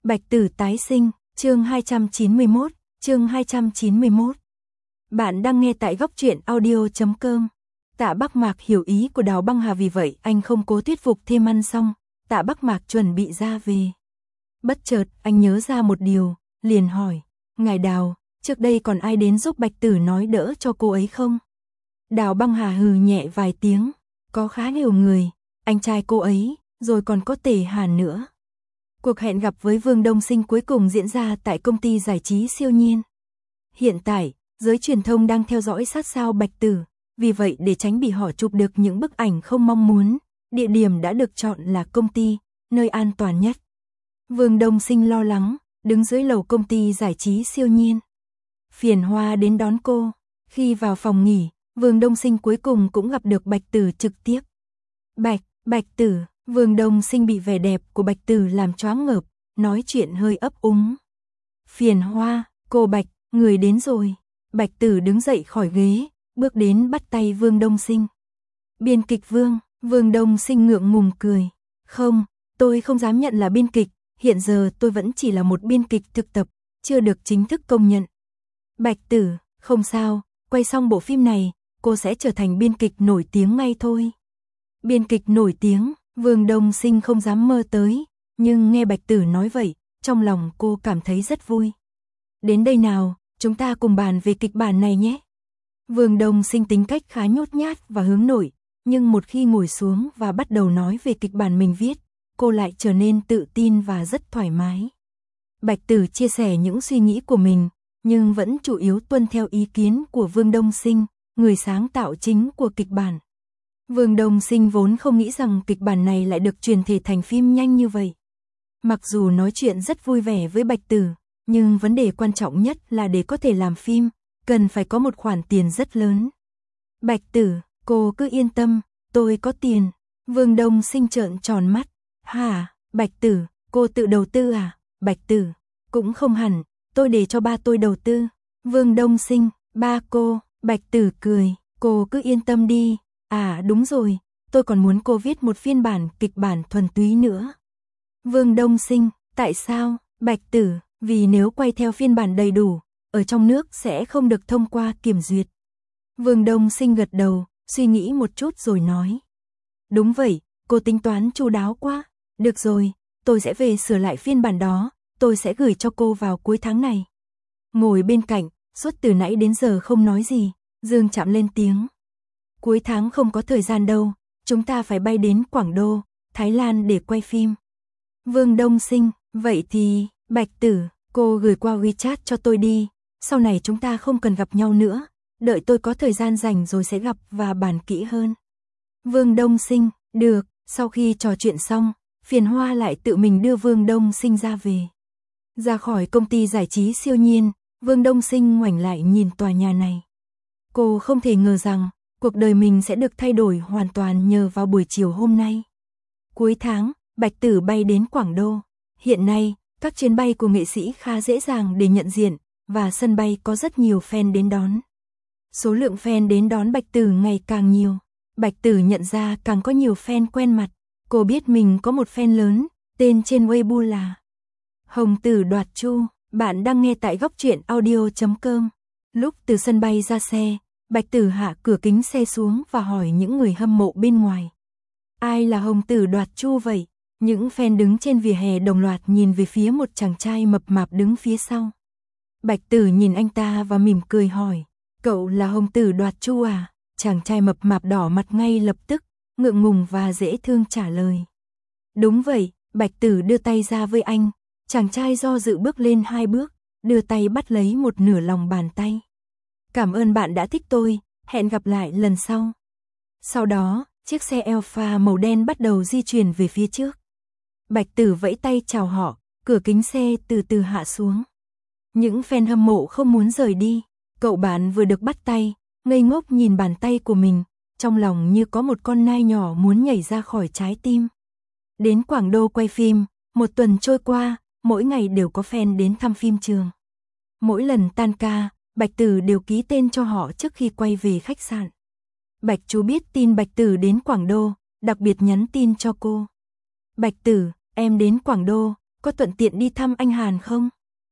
Bạch Tử tái sinh, chương 291, chương 291. Bạn đang nghe tại góc truyện audio.com. Tạ Bắc Mạc hiểu ý của Đào Băng Hà, vì vậy anh không cố thuyết phục thêm. Ăn xong, Tạ Bắc Mạc chuẩn bị ra về. Bất chợt, anh nhớ ra một điều, liền hỏi, ngài Đào, trước đây còn ai đến giúp Bạch Tử nói đỡ cho cô ấy không? Đào Băng Hà hừ nhẹ vài tiếng, có khá nhiều người, anh trai cô ấy, rồi còn có Tề Hàn nữa. Cuộc hẹn gặp với Vương Đông Sinh cuối cùng diễn ra tại công ty giải trí Siêu Nhiên. Hiện tại, giới truyền thông đang theo dõi sát sao Bạch Tử, vì vậy để tránh bị họ chụp được những bức ảnh không mong muốn, địa điểm đã được chọn là công ty, nơi an toàn nhất. Vương Đông Sinh lo lắng, đứng dưới lầu công ty giải trí Siêu Nhiên. Phiền Hoa đến đón cô, khi vào phòng nghỉ, Vương Đông Sinh cuối cùng cũng gặp được Bạch Tử trực tiếp. Bạch Tử, Vương Đông Sinh bị vẻ đẹp của Bạch Tử làm choáng ngợp, nói chuyện hơi ấp úng. Phiền Hoa, cô Bạch, người đến rồi. Bạch Tử đứng dậy khỏi ghế, bước đến bắt tay Vương Đông Sinh. Biên kịch Vương Đông Sinh ngượng ngùng cười. Không, tôi không dám nhận là biên kịch, hiện giờ tôi vẫn chỉ là một biên kịch thực tập, chưa được chính thức công nhận. Bạch Tử, không sao, quay xong bộ phim này, cô sẽ trở thành biên kịch nổi tiếng ngay thôi. Biên kịch nổi tiếng, Vương Đông Sinh không dám mơ tới, nhưng nghe Bạch Tử nói vậy, trong lòng cô cảm thấy rất vui. Đến đây nào, chúng ta cùng bàn về kịch bản này nhé. Vương Đông Sinh tính cách khá nhút nhát và hướng nội, nhưng một khi ngồi xuống và bắt đầu nói về kịch bản mình viết, cô lại trở nên tự tin và rất thoải mái. Bạch Tử chia sẻ những suy nghĩ của mình, nhưng vẫn chủ yếu tuân theo ý kiến của Vương Đông Sinh, người sáng tạo chính của kịch bản. Vương Đông Sinh vốn không nghĩ rằng kịch bản này lại được truyền thể thành phim nhanh như vậy. Mặc dù nói chuyện rất vui vẻ với Bạch Tử, nhưng vấn đề quan trọng nhất là để có thể làm phim, cần phải có một khoản tiền rất lớn. Bạch Tử, cô cứ yên tâm, tôi có tiền. Vương Đông Sinh trợn tròn mắt. Hả, Bạch Tử, cô tự đầu tư à? Bạch Tử, cũng không hẳn, tôi để cho ba tôi đầu tư. Vương Đông Sinh, ba cô. Bạch Tử cười, cô cứ yên tâm đi. À đúng rồi, tôi còn muốn cô viết một phiên bản kịch bản thuần túy nữa. Vương Đông Sinh, tại sao? Bạch Tử, vì nếu quay theo phiên bản đầy đủ, ở trong nước sẽ không được thông qua kiểm duyệt. Vương Đông Sinh gật đầu, suy nghĩ một chút rồi nói. Đúng vậy, cô tính toán chu đáo quá. Được rồi, tôi sẽ về sửa lại phiên bản đó, tôi sẽ gửi cho cô vào cuối tháng này. Ngồi bên cạnh, suốt từ nãy đến giờ không nói gì, Dương Trạm lên tiếng. Cuối tháng không có thời gian đâu, chúng ta phải bay đến Quảng Đô, Thái Lan để quay phim. Vương Đông Sinh, vậy thì, Bạch Tử, cô gửi qua WeChat cho tôi đi, sau này chúng ta không cần gặp nhau nữa, đợi tôi có thời gian rảnh rồi sẽ gặp và bàn kỹ hơn. Vương Đông Sinh, được, sau khi trò chuyện xong, Phiền Hoa lại tự mình đưa Vương Đông Sinh ra về. Ra khỏi công ty giải trí Siêu Nhiên, Vương Đông Sinh ngoảnh lại nhìn tòa nhà này. Cô không thể ngờ rằng, cuộc đời mình sẽ được thay đổi hoàn toàn nhờ vào buổi chiều hôm nay. Cuối tháng, Bạch Tử bay đến Quảng Đô. Hiện nay, các chuyến bay của nghệ sĩ khá dễ dàng để nhận diện, và sân bay có rất nhiều fan đến đón. Số lượng fan đến đón Bạch Tử ngày càng nhiều. Bạch Tử nhận ra càng có nhiều fan quen mặt. Cô biết mình có một fan lớn, tên trên Weibo là Hồng Tử Đoạt Chu. Bạn đang nghe tại góc truyện audio.com. Lúc từ sân bay ra xe, Bạch Tử hạ cửa kính xe xuống và hỏi những người hâm mộ bên ngoài. Ai là Hồng Tử Đoạt Chu vậy? Những fan đứng trên vỉa hè đồng loạt nhìn về phía một chàng trai mập mạp đứng phía sau. Bạch Tử nhìn anh ta và mỉm cười hỏi, cậu là Hồng Tử Đoạt Chu à? Chàng trai mập mạp đỏ mặt ngay lập tức, ngượng ngùng và dễ thương trả lời. Đúng vậy, Bạch Tử đưa tay ra với anh, chàng trai do dự bước lên 2 bước, đưa tay bắt lấy một nửa lòng bàn tay. Cảm ơn bạn đã thích tôi, hẹn gặp lại lần sau. Sau đó, chiếc xe Alfa màu đen bắt đầu di chuyển về phía trước. Bạch Tử vẫy tay chào họ, cửa kính xe từ từ hạ xuống. Những fan hâm mộ không muốn rời đi, cậu bạn vừa được bắt tay, ngây ngốc nhìn bàn tay của mình, trong lòng như có một con nai nhỏ muốn nhảy ra khỏi trái tim. Đến Quảng Đô quay phim, một tuần trôi qua, mỗi ngày đều có fan đến thăm phim trường. Mỗi lần tan ca, Bạch Tử đều ký tên cho họ trước khi quay về khách sạn. Bạch Chú biết tin Bạch Tử đến Quảng Đô, đặc biệt nhắn tin cho cô. Bạch Tử, em đến Quảng Đô, có thuận tiện đi thăm anh Hàn không?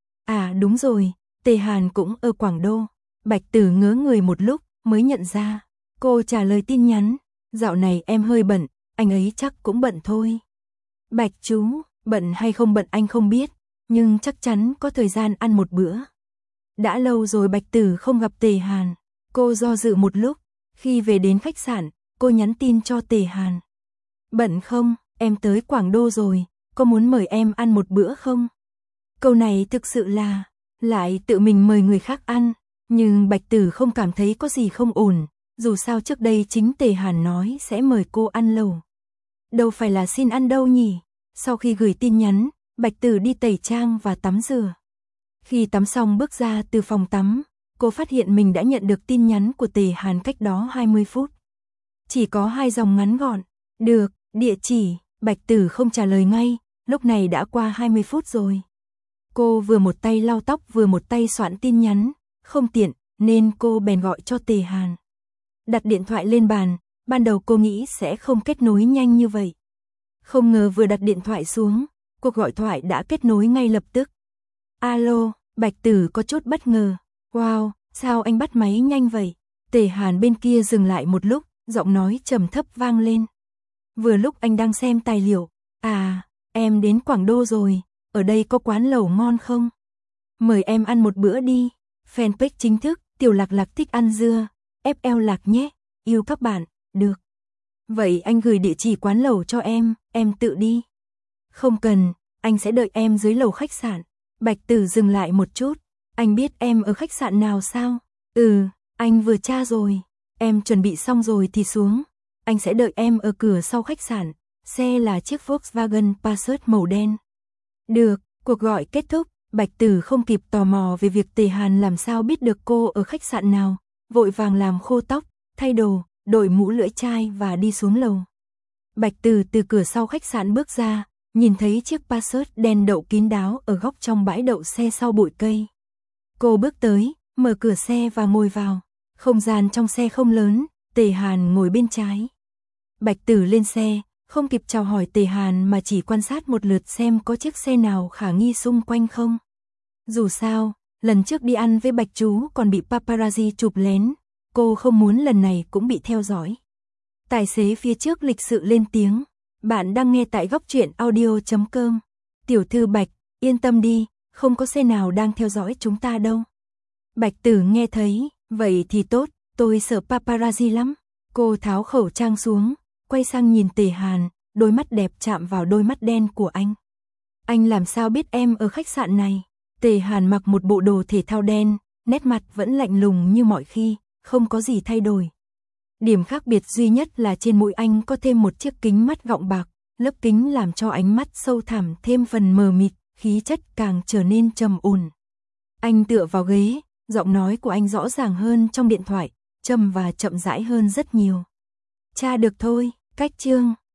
À đúng rồi, Tề Hàn cũng ở Quảng Đô. Bạch Tử ngớ người một lúc mới nhận ra. Cô trả lời tin nhắn, dạo này em hơi bận, anh ấy chắc cũng bận thôi. Bạch chú, bận hay không bận anh không biết, nhưng chắc chắn có thời gian ăn một bữa. Đã lâu rồi Bạch Tử không gặp Tề Hàn. Cô do dự một lúc, khi về đến khách sạn, cô nhắn tin cho Tề Hàn. Bận không, em tới Quảng Đô rồi, có muốn mời em ăn một bữa không? Câu này thực sự là, lại tự mình mời người khác ăn, nhưng Bạch Tử không cảm thấy có gì không ổn, dù sao trước đây chính Tề Hàn nói sẽ mời cô ăn lẩu. Đâu phải là xin ăn đâu nhỉ? Sau khi gửi tin nhắn, Bạch Tử đi tẩy trang và tắm rửa. Khi tắm xong bước ra từ phòng tắm, cô phát hiện mình đã nhận được tin nhắn của Tề Hàn cách đó 20 phút. Chỉ có 2 dòng ngắn gọn, được, địa chỉ, Bạch Tử không trả lời ngay, lúc này đã qua 20 phút rồi. Cô vừa một tay lau tóc vừa một tay soạn tin nhắn, không tiện, nên cô bèn gọi cho Tề Hàn. Đặt điện thoại lên bàn, ban đầu cô nghĩ sẽ không kết nối nhanh như vậy. Không ngờ vừa đặt điện thoại xuống, cuộc gọi thoại đã kết nối ngay lập tức. Alo, Bạch Tử có chút bất ngờ. Wow, sao anh bắt máy nhanh vậy? Tề Hàn bên kia dừng lại một lúc, giọng nói trầm thấp vang lên. Vừa lúc anh đang xem tài liệu. À, em đến Quảng Đô rồi, ở đây có quán lẩu ngon không? Mời em ăn một bữa đi. Fanpage chính thức, Tiểu Lạc Lạc thích ăn dưa, FL Lạc nhé, yêu các bạn, được. Vậy anh gửi địa chỉ quán lẩu cho em tự đi. Không cần, anh sẽ đợi em dưới lầu khách sạn. Bạch Tử dừng lại một chút, anh biết em ở khách sạn nào sao? Ừ, anh vừa tra rồi, em chuẩn bị xong rồi thì xuống. Anh sẽ đợi em ở cửa sau khách sạn, xe là chiếc Volkswagen Passat màu đen. Được, cuộc gọi kết thúc, Bạch Tử không kịp tò mò về việc Tề Hàn làm sao biết được cô ở khách sạn nào, vội vàng làm khô tóc, thay đồ, đội mũ lưỡi chai và đi xuống lầu. Bạch Tử từ cửa sau khách sạn bước ra, nhìn thấy chiếc Passat đen đậu kín đáo ở góc trong bãi đậu xe sau bụi cây. Cô bước tới, mở cửa xe và ngồi vào. Không gian trong xe không lớn, Tề Hàn ngồi bên trái. Bạch Tử lên xe, không kịp chào hỏi Tề Hàn mà chỉ quan sát một lượt xem có chiếc xe nào khả nghi xung quanh không. Dù sao, lần trước đi ăn với Bạch Chú còn bị paparazzi chụp lén, cô không muốn lần này cũng bị theo dõi. Tài xế phía trước lịch sự lên tiếng. Bạn đang nghe tại góc truyện audio.com. Tiểu thư Bạch, yên tâm đi, không có xe nào đang theo dõi chúng ta đâu. Bạch Tử nghe thấy, vậy thì tốt, tôi sợ paparazzi lắm. Cô tháo khẩu trang xuống, quay sang nhìn Tề Hàn, đôi mắt đẹp chạm vào đôi mắt đen của anh. Anh làm sao biết em ở khách sạn này? Tề Hàn mặc một bộ đồ thể thao đen, nét mặt vẫn lạnh lùng như mọi khi, không có gì thay đổi. Điểm khác biệt duy nhất là trên mũi anh có thêm một chiếc kính mắt gọng bạc, lớp kính làm cho ánh mắt sâu thẳm thêm phần mờ mịt, khí chất càng trở nên trầm ổn. Anh tựa vào ghế, giọng nói của anh rõ ràng hơn trong điện thoại, trầm và chậm rãi hơn rất nhiều. Tra được thôi, cách chương